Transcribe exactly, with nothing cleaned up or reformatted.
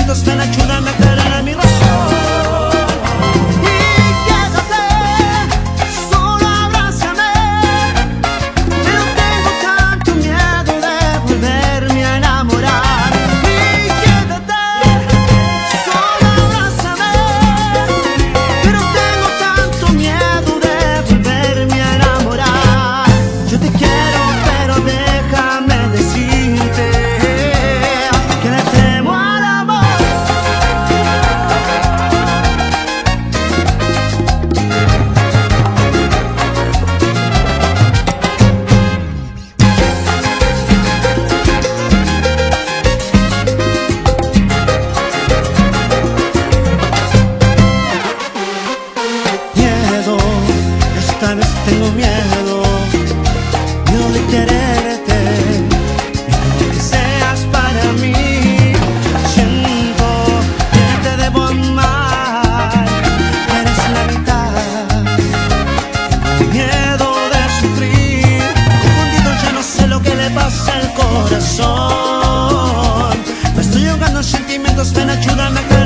sentimientos, ven, ayúdame a perder mi razón. Esta vez tengo miedo, miedo de quererte, miedo que seas para mí. Siento que te debo amar, eres la mitad. Tengo miedo de sufrir, confundido ya no sé lo que le pasa al corazón. Me estoy ahogando en sentimientos, ven, ayúdame a